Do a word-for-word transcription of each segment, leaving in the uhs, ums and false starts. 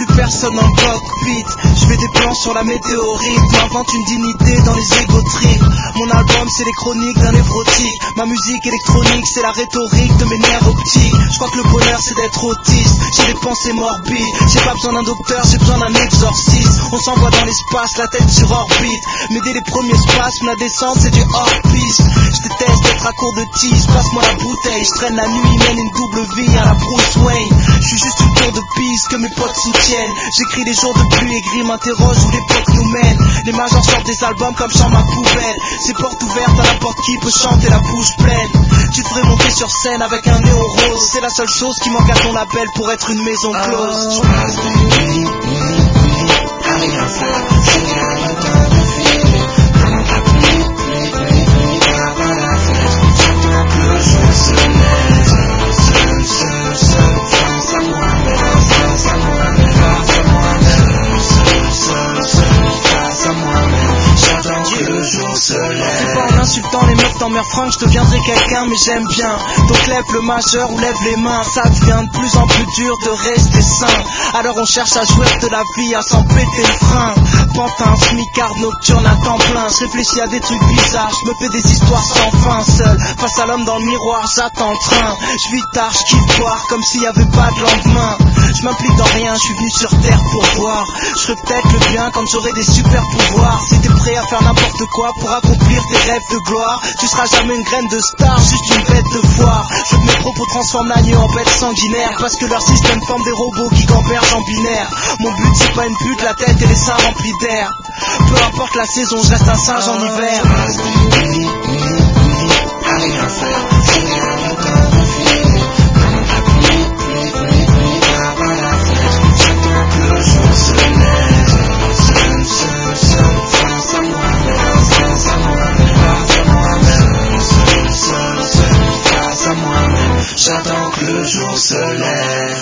personne dans le cockpit. Je fais des plans sur la météorite, m'invente une dignité dans les égo trips. Mon album c'est les chroniques d'un névrotique. Ma musique électronique c'est la rhétorique de mes nerfs optiques. Je crois que le bonheur c'est d'être autiste. J'ai des pensées morbides, j'ai pas besoin d'un docteur, j'ai besoin d'un exorciste. On s'envoie dans l'espace, la tête sur orbite. Mais dès les premiers spasmes, la descente c'est du hors-piste. Je déteste être à court de tease, passe-moi la bouteille. Je traîne la nuit, mène une double vie à la Bruce Wayne. Je suis juste une tour de piste que mes potes soutiennent. J'écris les jours de pluie et gris m'interroge où l'époque nous mène. Les majors sortent des albums comme chant ma poubelle. C'est porte ouverte à n'importe qui peut chanter la bouche pleine. Tu devrais monter sur scène avec un néon rose. C'est la seule chose qui manque à ton label pour être une maison close. Je passe de nuit, nuit, nuit, à rien faire. Je regarde le temps défiler. Pendant que la pluie, pluie, pluie, pluie tape à la fenêtre. J'attends que le jour se lève. Seul, seul, seul, face à moi-même. Face à moi-même, face à moi-même. Seul, seul, seul, face à moi-même. J'attends que le jour se lève. C'est pas en insultant les meufs dans Mère Frank, je deviendrai quelqu'un, mais j'aime bien. Donc lève le majeur ou lève les mains. Ça devient de plus en plus dur de rester sain. Alors on cherche à jouer de la vie, à s'en péter le frein. Pantin, smicard, nocturne à temps plein. Je réfléchis à des trucs bizarres, je me fais des histoires sans fin. Seul, face à l'homme dans le miroir, j'attends le train. Je vis tard, je kiffe boire, comme s'il y avait pas de lendemain. Je m'implique dans rien, je suis venu sur terre pour voir. Je ferai peut-être le bien quand j'aurai des super pouvoirs. Si t'es prêt à faire n'importe quoi pour accomplir tes rêves de gloire, tu seras jamais une graine de star, juste une bête de foire. Je veux que mes propos transforment l'agneau en bête sanguinaire, parce que leur système forme des robots qui gambergent en binaire. Mon but c'est pas une pute, la tête et les seins remplis d'air. Peu importe la saison, je reste un singe en hiver. Je passe de nuit, nuit, nuit, à rien faire. Je regarde le temps défiler. Pendant que la pluie, pluie, pluie, pluie tape à la fenêtre. J'attends que le jour se lève. Seul, seul, seul, face à moi-même. Face à moi-même, face à moi-même. Seul, seul, seul, face à moi-même. J'attends que le jour se lève.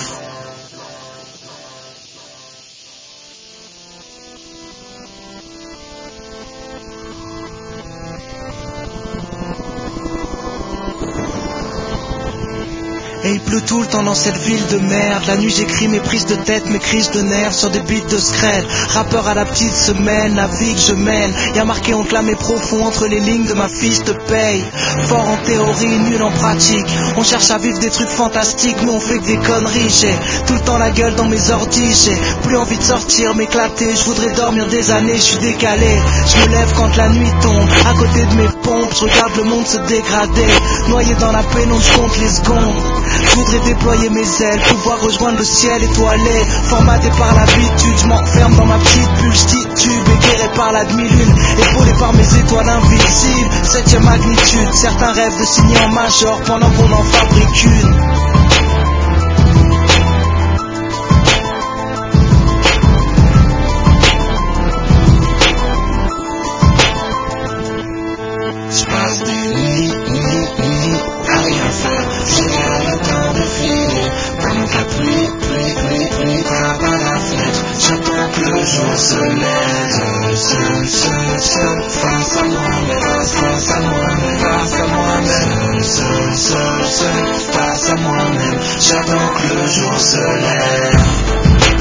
Et il pleut tout le temps dans cette ville de merde. La nuit j'écris mes prises de tête, mes crises de nerfs sur des beats de scred. Rappeur à la petite semaine, la vie que je mène. Y'a marqué on clame profond entre les lignes de ma fiche de paye. Fort en théorie, nul en pratique. On cherche à vivre des trucs fantastiques, mais on fait que des conneries. J'ai tout le temps la gueule dans mes ordi. J'ai plus envie de sortir, m'éclater. Je voudrais dormir des années, je suis décalé. Je me lève quand la nuit tombe. À côté de mes pompes, je regarde le monde se dégrader. Noyé dans la pénombre, je compte les secondes. Je voudrais déployer mes ailes, pouvoir rejoindre le ciel étoilé. Formaté par l'habitude, je m'enferme dans ma petite bulle, je titube, éclairé par la demi-lune, épaulé par mes étoiles invisibles. Septième magnitude, certains rêvent de signer en major pendant qu'on en fabrique une. Je passe des nuits, nuits, nuits, à rien faire. Je regarde le temps défiler. Pendant que la pluie, pluie, pluie, pluie tape à la fenêtre. J'attends que le jour se lève. Seul, seul, seul, face à moi-même. Face à moi-même, face à moi-même. Seul, seul, seul, face à moi-même. J'attends que le jour se lève.